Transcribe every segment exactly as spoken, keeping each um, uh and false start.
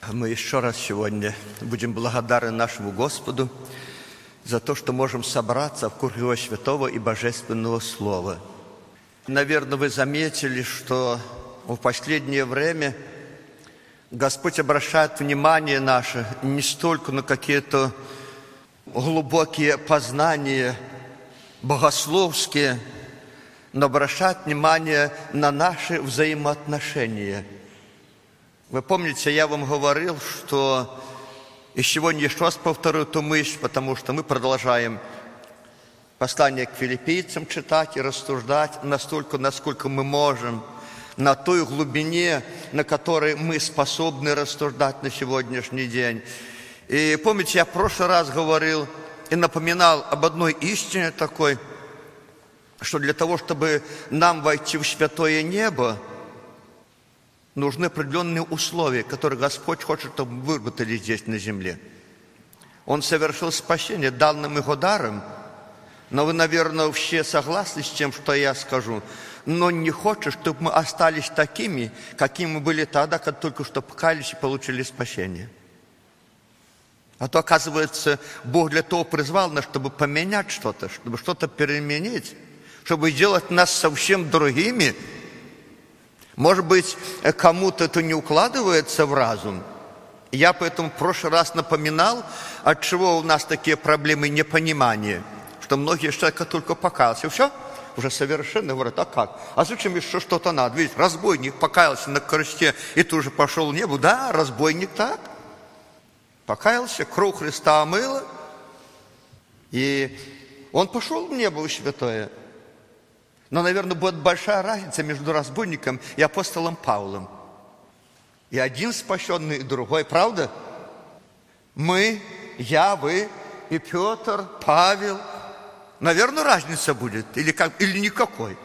Мы еще раз сегодня будем благодарны нашему Господу за то, что можем собраться в круг Его святого и божественного Слова. Наверное, вы заметили, что в последнее время Господь обращает внимание наше не столько на какие-то глубокие познания богословские, но обращает внимание на наши взаимоотношения. Вы помните, я вам говорил, что и сегодня еще раз повторю эту мысль, потому что мы продолжаем послание к филиппийцам читать и рассуждать настолько, насколько мы можем, на той глубине, на которой мы способны рассуждать на сегодняшний день. И помните, я в прошлый раз говорил и напоминал об одной истине такой, что для того, чтобы нам войти в святое небо, нужны определенные условия, которые Господь хочет, чтобы мы выработали здесь на земле. Он совершил спасение, дал нам его даром, но вы, наверное, все согласны с тем, что я скажу, но не хочет, чтобы мы остались такими, какими мы были тогда, когда только что покаялись и получили спасение. А то, оказывается, Бог для того призвал нас, чтобы поменять что-то, чтобы что-то переменить, чтобы сделать нас совсем другими. Может быть, кому-то это не укладывается в разум. Я поэтому в прошлый раз напоминал, от чего у нас такие проблемы непонимания, что многие человек только покаялся, и все, уже совершенно говорят, а как? А зачем еще что-то надо? Видите, разбойник покаялся на кресте и тут же пошел в небо. Да, разбойник так. Покаялся, кровь Христа омыла, и он пошел в небо святое. Но, наверное, будет большая разница между разбойником и апостолом Павлом. И один спасенный, и другой, правда? Мы, я, вы, и Петр, Павел. Наверное, разница будет, или, как, или никакой.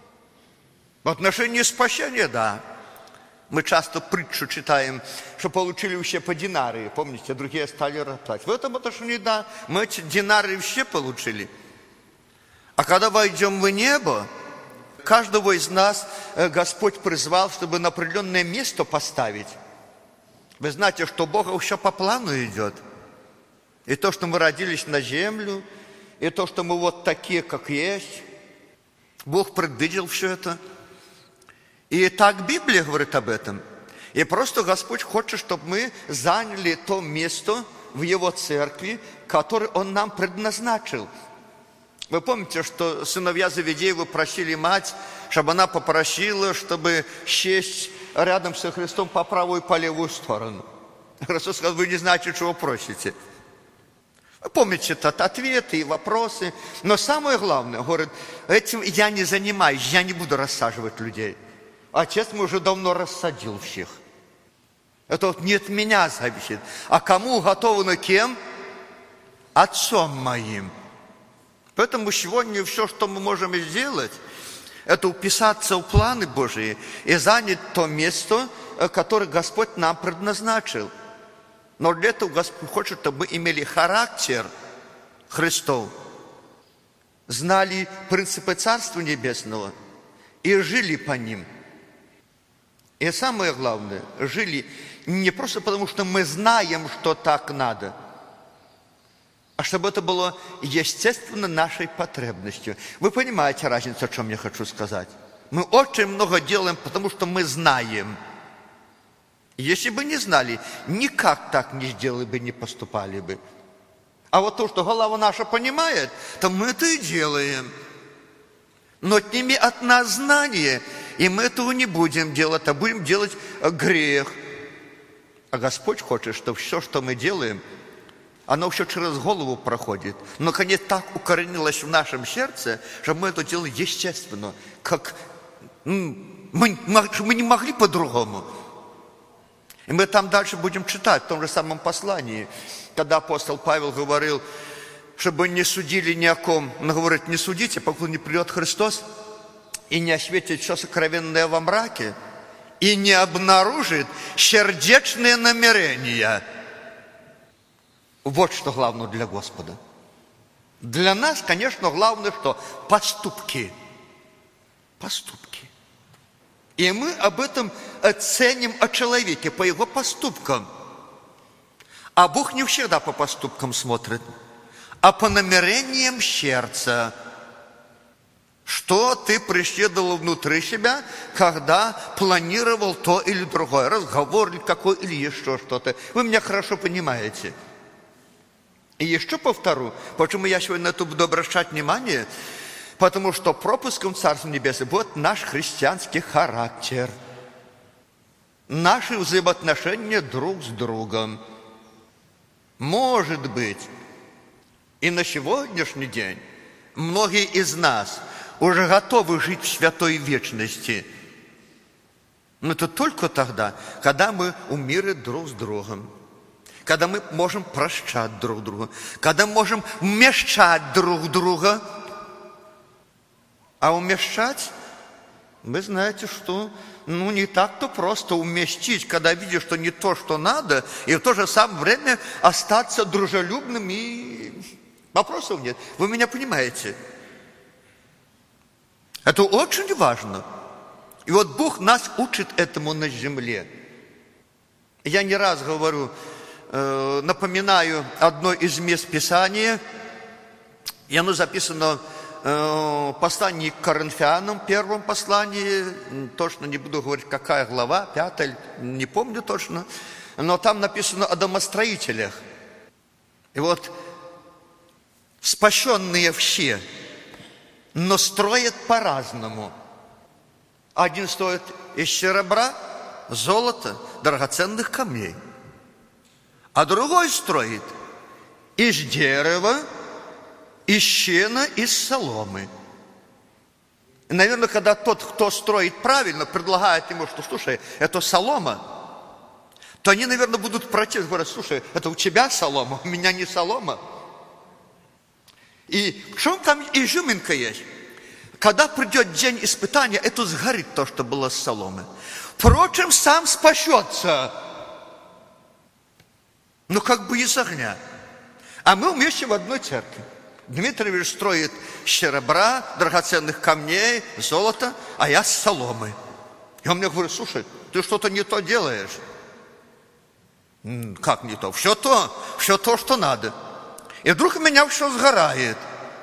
В отношении спасения, да. Мы часто притчу читаем, что получили все по динарии. Помните, другие стали роптать. В этом отношении, да, мы эти динары все получили. А когда войдем в небо, каждого из нас Господь призвал, чтобы на определенное место поставить. Вы знаете, что Бога все по плану идет. И то, что мы родились на землю, и то, что мы вот такие, как есть. Бог предвидел все это. И так Библия говорит об этом. И просто Господь хочет, чтобы мы заняли то место в Его церкви, которое Он нам предназначил. Вы помните, что сыновья Завидеева просили мать, чтобы она попросила, чтобы сесть рядом со Христом по правую и по левую сторону. Христос сказал, вы не знаете, чего просите. Вы помните этот ответы и вопросы. Но самое главное, говорит, этим я не занимаюсь, я не буду рассаживать людей. Отец мой уже давно рассадил всех. Это вот не от меня зависит. А кому уготовано кем? Отцом моим. Поэтому сегодня все, что мы можем сделать, это уписаться в планы Божии и занять то место, которое Господь нам предназначил. Но для этого Господь хочет, чтобы мы имели характер Христов, знали принципы Царства Небесного и жили по ним. И самое главное, жили не просто потому, что мы знаем, что так надо, а чтобы это было естественно нашей потребностью. Вы понимаете разницу, о чем я хочу сказать? Мы очень много делаем, потому что мы знаем. Если бы не знали, никак так не сделали бы, не поступали бы. А вот то, что голова наша понимает, то мы это и делаем. Но отними от нас знание, и мы этого не будем делать, а будем делать грех. А Господь хочет, чтобы все, что мы делаем, оно все через голову проходит. Но, наконец, так укоренилось в нашем сердце, что мы это делали естественно, как мы, мы не могли по-другому. И мы там дальше будем читать, в том же самом послании, когда апостол Павел говорил, чтобы не судили ни о ком. Он говорит, не судите, пока не придет Христос и не осветит все сокровенное во мраке, и не обнаружит сердечные намерения. Вот что главное для Господа. Для нас, конечно, главное, что поступки. Поступки. И мы об этом ценим о человеке по его поступкам. А Бог не всегда по поступкам смотрит, а по намерениям сердца. Что ты преследовал внутри себя, когда планировал то или другое, разговор или какой, или еще что-то. Вы меня хорошо понимаете. И еще повторю, почему я сегодня на это буду обращать внимание, потому что пропуском Царства Небесного будет наш христианский характер, наши взаимоотношения друг с другом. Может быть, и на сегодняшний день многие из нас уже готовы жить в святой вечности. Но это только тогда, когда мы умерли друг с другом, когда мы можем прощать друг друга, когда мы можем вмещать друг друга. А умещать, вы знаете, что ну, не так-то просто уместить, когда видишь, что не то, что надо, и в то же самое время остаться дружелюбным, и вопросов нет. Вы меня понимаете? Это очень важно. И вот Бог нас учит этому на земле. Я не раз говорю, э, напоминаю одно из мест Писания, и оно записано в послании к Коринфянам, первом послании, точно не буду говорить, какая глава, пятая, не помню точно, но там написано о домостроителях. И вот спасенные все, но строят по-разному. Один строит из серебра, золота, драгоценных камней, а другой строит из дерева, из щена, из соломы. И, наверное, когда тот, кто строит правильно, предлагает ему, что, слушай, это солома, то они, наверное, будут против, говорят, слушай, это у тебя солома, у меня не солома. И в чем там изюминка есть? Когда придет день испытания, это сгорит то, что было с соломы. Впрочем, сам спасется. Ну, как бы из огня. А мы вместе в одной церкви. Дмитриевич строит серебра, драгоценных камней, золота, а я с соломы. И он мне говорит, слушай, ты что-то не то делаешь. Как не то? Все то, все то, что надо. И вдруг у меня все сгорает.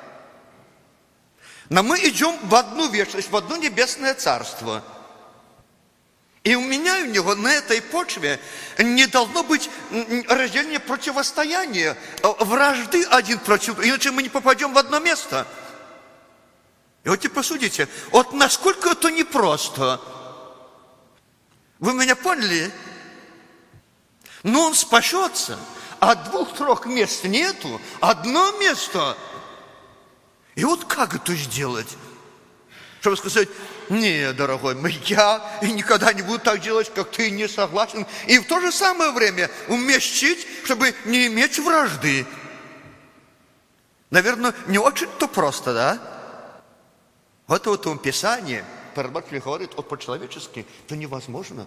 Но мы идем в одну вечность, в одно небесное царство. И у меня и у него на этой почве не должно быть разделения, противостояния, вражды один против другого, иначе мы не попадем в одно место. И вот теперь посудите, вот насколько это непросто. Вы меня поняли? Но он спасется, а двух-трех мест нету, одно место. И вот как это сделать? Чтобы сказать, не, дорогой мой, я и никогда не буду так делать, как ты, не согласен. И в то же самое время уместить, чтобы не иметь вражды. Наверное, не очень-то просто, да? Вот в этом Писании, прорабатыватель говорит, вот по-человечески, это невозможно.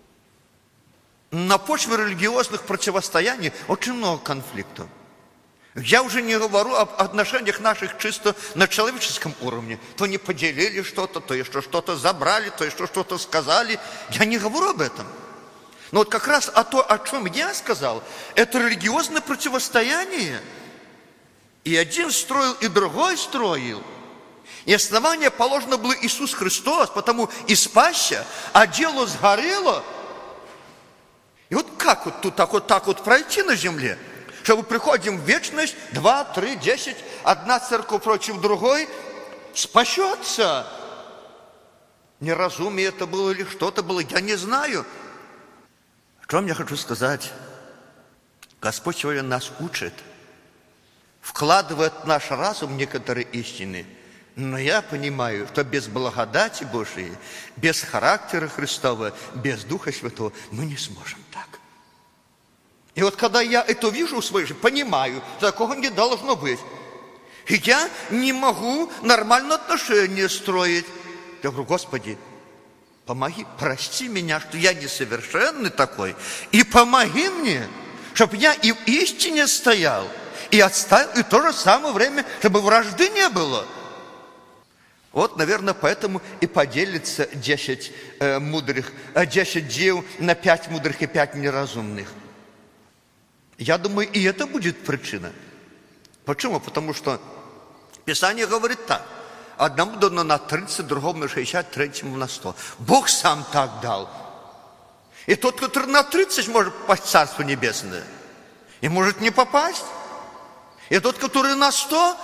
На почве религиозных противостояний очень много конфликтов. Я уже не говорю об отношениях наших чисто на человеческом уровне. То не поделили что-то, то еще что-то забрали, то еще что-то сказали. Я не говорю об этом. Но вот как раз о том, о чем я сказал, это религиозное противостояние. И один строил, и другой строил. И основание положено было Иисус Христос, потому и спасся, а дело сгорело. И вот как вот тут так вот, так вот пройти на земле? Что мы приходим в вечность, два, три, десять, одна церковь против другой, спасется. Неразумие это было или что-то было, я не знаю. Что я хочу сказать? Господь сегодня нас учит, вкладывает в наш разум некоторые истины. Но я понимаю, что без благодати Божией, без характера Христова, без Духа Святого мы не сможем так. И вот когда я это вижу в своей жизни, понимаю, такого не должно быть. И я не могу нормальные отношения строить. Я говорю, Господи, помоги, прости меня, что я несовершенный такой, и помоги мне, чтобы я и в истине стоял, и отставил, и в то же самое время, чтобы вражды не было. Вот, наверное, поэтому и поделится десять э, мудрых, десять дев на пять мудрых и пять неразумных. Я думаю, и это будет причина. Почему? Потому что Писание говорит так. Одному дано на тридцать, другому на шестьдесят, третьему на сто. Бог сам так дал. И тот, который на тридцать, может попасть в Царство Небесное. И может не попасть. И тот, который на сто,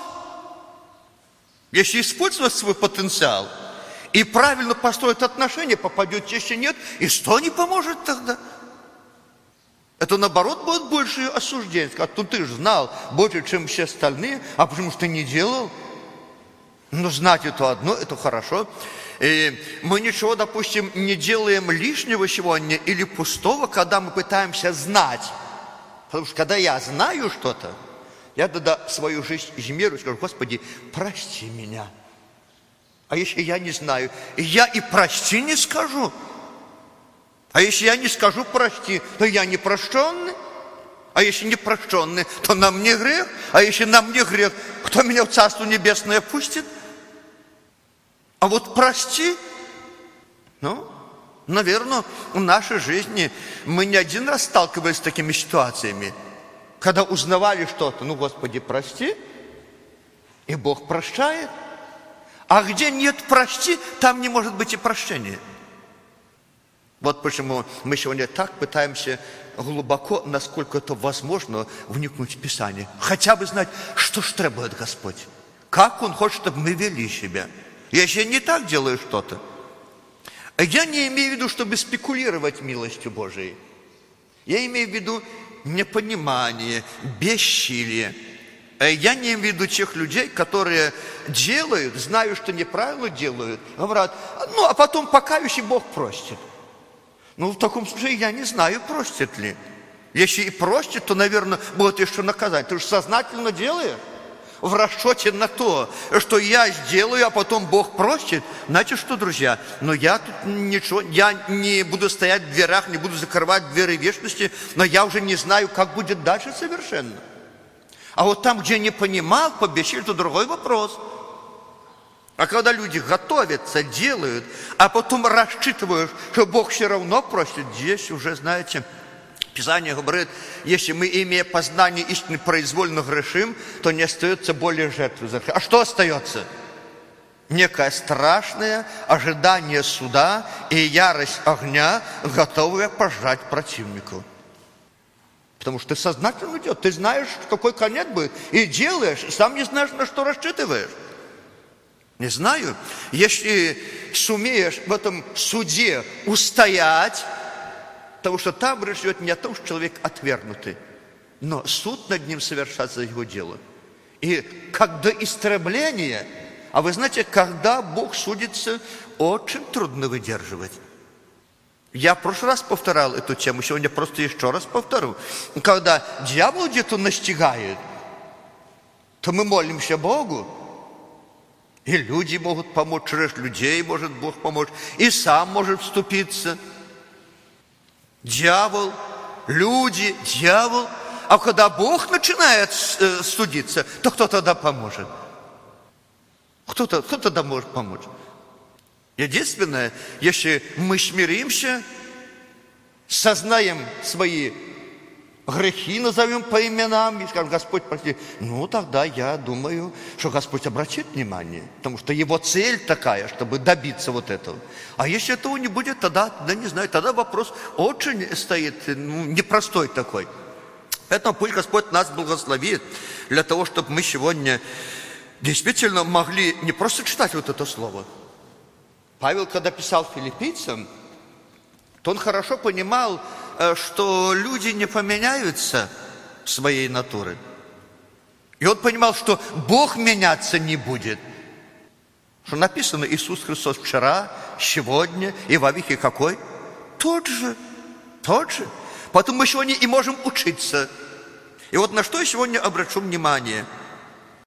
если использовать свой потенциал и правильно построить отношения, попадет, если нет, и сто не поможет тогда. Это, наоборот, будет больше осуждение. Сказать, ну ты же знал больше, чем все остальные, а почему же ты не делал? Ну, знать это одно, это хорошо. И мы ничего, допустим, не делаем лишнего сегодня или пустого, когда мы пытаемся знать. Потому что когда я знаю что-то, я тогда свою жизнь измерю и скажу, Господи, прости меня. А если я не знаю, я и прости не скажу. А если я не скажу прости, то я не прощенный. А если не прощенный, то на мне грех. А если на мне грех, кто меня в Царство Небесное пустит? А вот прости, ну, наверное, в нашей жизни мы не один раз сталкивались с такими ситуациями, когда узнавали что-то, ну, Господи, прости, и Бог прощает. А где нет прости, там не может быть и прощения. Вот почему мы сегодня так пытаемся глубоко, насколько это возможно, вникнуть в Писание. Хотя бы знать, что ж требует Господь. Как Он хочет, чтобы мы вели себя. Если я не так делаю что-то, я не имею в виду, чтобы спекулировать милостью Божией. Я имею в виду непонимание, бессилие. Я не имею в виду тех людей, которые делают, знают, что неправильно делают, говорят, ну, а потом покающий Бог простит. Ну, в таком случае я не знаю, простит ли. Если и простит, то, наверное, будет еще наказать. Ты же сознательно делаешь. В расчете на то, что я сделаю, а потом Бог простит. Знаете что, друзья? Но я тут ничего, я не буду стоять в дверях, не буду закрывать двери вечности, но я уже не знаю, как будет дальше совершенно. А вот там, где не понимал, побесили, то другой вопрос. А когда люди готовятся, делают, а потом рассчитывают, что Бог все равно простит, здесь уже, знаете, Писание говорит, если мы, имея познание истины, произвольно грешим, то не остается более жертвы за грех. А что остается? Некое страшное ожидание суда и ярость огня, готовая пожрать противнику. Потому что ты сознательно идешь, ты знаешь, какой конец будет, и делаешь, сам не знаешь, на что рассчитываешь. Не знаю, если сумеешь в этом суде устоять, потому что там речь идет не о том, что человек отвергнутый, но суд над ним совершается его дело. И как до истребления, а вы знаете, когда Бог судится, очень трудно выдерживать. Я в прошлый раз повторял эту тему, сегодня просто еще раз повторю. Когда дьявол где-то настигает, то мы молимся Богу, и люди могут помочь, через людей может Бог помочь, и сам может вступиться. Дьявол, люди, дьявол. А когда Бог начинает судиться, то кто тогда поможет? Кто-то, кто тогда может помочь? Единственное, если мы смиримся, сознаем свои грехи, назовем по именам и скажем, Господь, прости, ну тогда я думаю, что Господь обратит внимание, потому что Его цель такая, чтобы добиться вот этого. А если этого не будет, тогда, да не знаю, тогда вопрос очень стоит, ну, непростой такой. Поэтому пусть Господь нас благословит для того, чтобы мы сегодня действительно могли не просто читать вот это слово. Павел, когда писал филиппийцам, то он хорошо понимал, что люди не поменяются своей натуры. И он понимал, что Бог меняться не будет. Что написано, Иисус Христос вчера, сегодня и во веки какой? Тот же, тот же. Поэтому мы сегодня и можем учиться. И вот на что я сегодня обращу внимание –